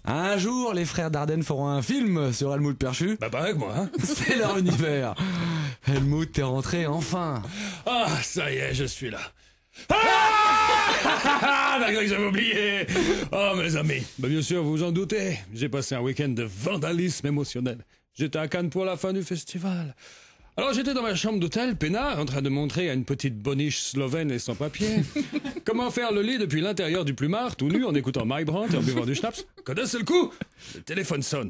Un jour, les frères Dardenne feront un film sur Helmut Perchu. Bah pas avec moi, hein. C'est leur univers. Helmut, t'es rentré enfin. Ah, ça y est, je suis là. Ah d'accord, j'avais oublié. Oh mes amis, bah bien sûr, vous vous en doutez, j'ai passé un week-end de vandalisme émotionnel. J'étais à Cannes pour la fin du festival. Alors j'étais dans ma chambre d'hôtel, peinard, en train de montrer à une petite boniche slovène et sans papier comment faire le lit depuis l'intérieur du plumard, tout nu, en écoutant Mike Brandt et en buvant du schnapps. Quand d'un seul coup, le téléphone sonne.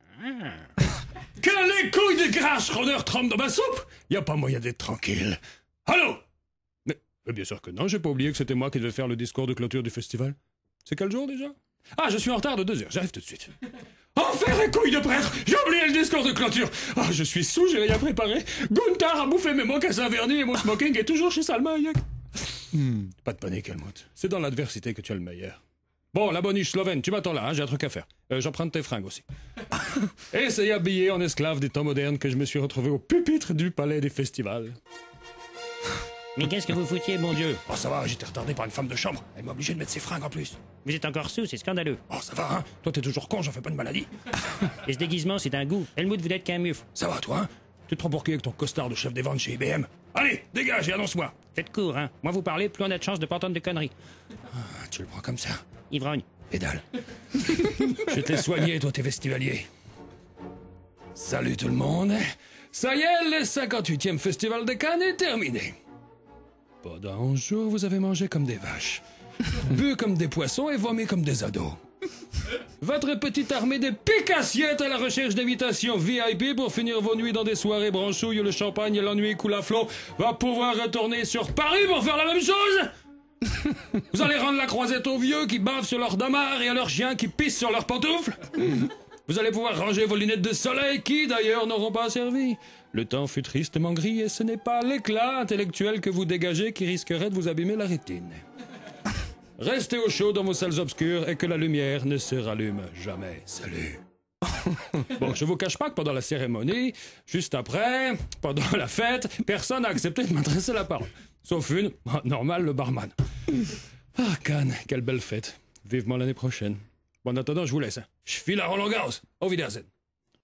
Que les couilles de gras Schroeder trempent dans ma soupe. Y a pas moyen d'être tranquille. Allô? Mais bien sûr que non, j'ai pas oublié que c'était moi qui devais faire le discours de clôture du festival. C'est quel jour déjà? Ah, je suis en retard de 2 heures, j'arrive tout de suite. Enfer les couilles de prêtre! J'ai oublié le discours de clôture! Ah, je suis sous, j'ai rien préparé. Gunther a bouffé mes mocassins vernis et mon smoking est toujours chez Salmaïek. Pas de panique, Helmut. C'est dans l'adversité que tu as le meilleur. Bon, la boniche slovène, tu m'attends là, hein, j'ai un truc à faire. J'emprunte tes fringues aussi. Et c'est habillé en esclave des temps modernes que je me suis retrouvé au pupitre du palais des festivals. Mais qu'est-ce que vous foutiez, bon Dieu? Oh, ça va, j'étais retardé par une femme de chambre. Elle m'a obligé de mettre ses fringues en plus. Vous êtes encore sous, c'est scandaleux. Oh, ça va, hein? Toi, t'es toujours con, j'en fais pas de maladie. Et ce déguisement, c'est un goût. Helmut, vous n'êtes qu'un mufle. Ça va, toi, hein? Tu te prends pour qui avec ton costard de chef des ventes chez IBM? Allez, dégage et annonce-moi. Faites court, hein. Moi, vous parlez, plus on a de chance de pas entendre de conneries. Ah, tu le prends comme ça? Ivrogne. Pédale. Je t'ai soigné, toi, t'es festivalier. Salut tout le monde. Ça y est, le 58e festival de Cannes est terminé. Pendant 11 jours, vous avez mangé comme des vaches, bu comme des poissons et vomi comme des ados. Votre petite armée de pique-assiettes à la recherche d'invitations VIP pour finir vos nuits dans des soirées branchouilles où le champagne et l'ennui coulent à flot va pouvoir retourner sur Paris pour faire la même chose. Vous allez rendre la croisette aux vieux qui bavent sur leurs damards et à leurs chiens qui pissent sur leurs pantoufles. Vous allez pouvoir ranger vos lunettes de soleil qui, d'ailleurs, n'auront pas servi. Le temps fut tristement gris et ce n'est pas l'éclat intellectuel que vous dégagez qui risquerait de vous abîmer la rétine. Restez au chaud dans vos salles obscures et que la lumière ne se rallume jamais. Salut. Bon, je vous cache pas que pendant la cérémonie, juste après, pendant la fête, personne n'a accepté de m'adresser la parole. Sauf une, normal, le barman. Ah, Cannes, quelle belle fête. Vivement l'année prochaine. Bon, en attendant, je vous laisse. Je file à Roland Garros. Au Wiedersehen.